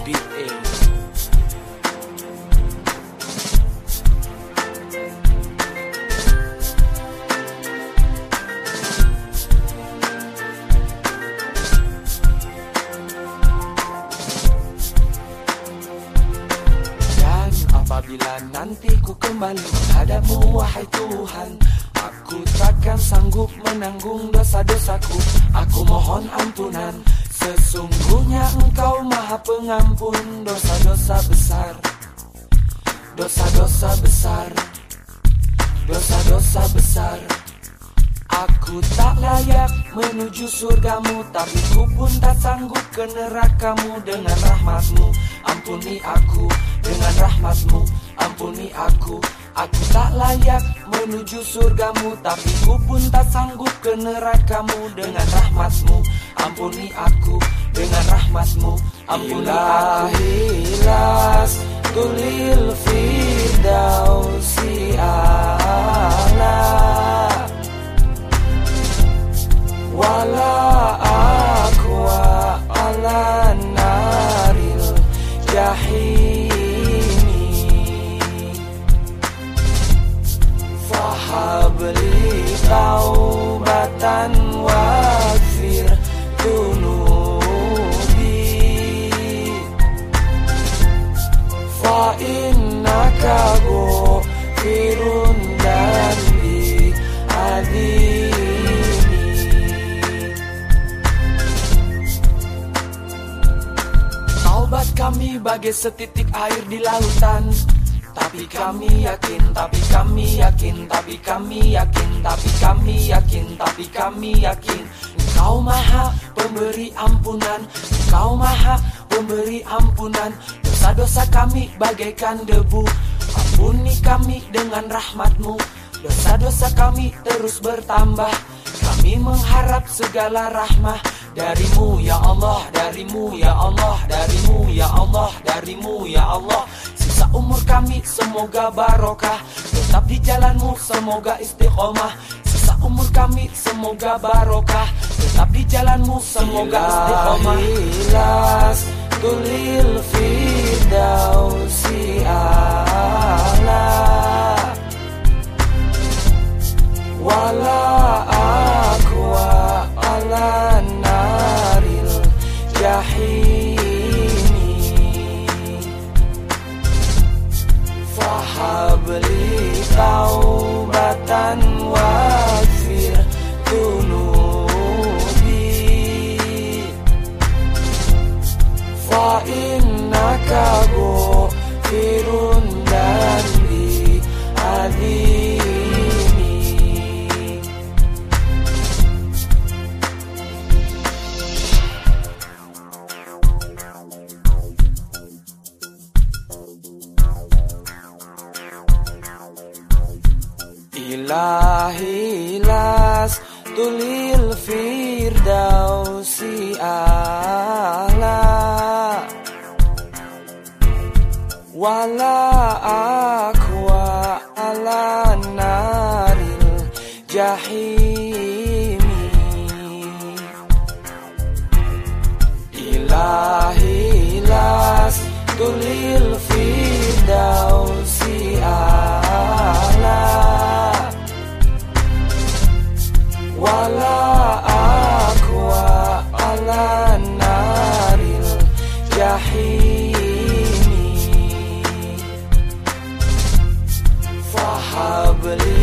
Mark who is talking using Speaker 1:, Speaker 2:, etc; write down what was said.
Speaker 1: BA.
Speaker 2: Apabila nanti ku kembali menghadapmu wahai Tuhan, aku takkan sanggup menanggung dosa-dosaku. Aku mohon ampunan, sesungguhnya Engkau Maha Pengampun dosa-dosa besar, dosa-dosa besar, dosa-dosa besar. Aku tak layak menuju surgamu, tapi ku pun tak sanggup ke nerakamu. Dengan rahmatmu ampuni aku, dengan rahmatmu ampuni aku. Aku tak layak menuju surgamu, tapi ku pun tak sanggup ke nerakamu. Dengan rahmatmu ampuni aku, dengan rahmatmu ampuni aku. Ilas tulil firdausi a'la, wala aqwa ala naril jahimi, fahabli taubatan waghfir dunubi, fa innaka ghafirun dzambi adzim. Taubat kami bagai setitik air di lautan, tapi kami yakin, tapi kami yakin, tapi kami yakin, tapi kami yakin, tapi kami yakin, Engkau Maha Pemberi ampunan, Engkau Maha Pemberi ampunan. Dosa-dosa kami bagaikan debu, ampuni kami dengan rahmat-Mu. Dosa-dosa kami terus bertambah, kami mengharap segala rahmah darimu ya Allah, darimu ya Allah, darimu ya Allah, darimu ya Allah. Sisa umur kami semoga barokah, tetap di jalanmu semoga istiqomah. Sisa umur kami semoga barokah, tetap di jalanmu semoga istiqomah. Ilas tulil firdausi a'la, wala aqwa ala naril jahimi, fahabli taubatan waghfir dunubi, fa innaka ghafirun dzambi adzim. Ilahi las tulil firdausi a'la, wala aqwa ala naril jahimi, ilahi las tulil firdausi a'la, wala aqwa ala naril jahimi, fahabli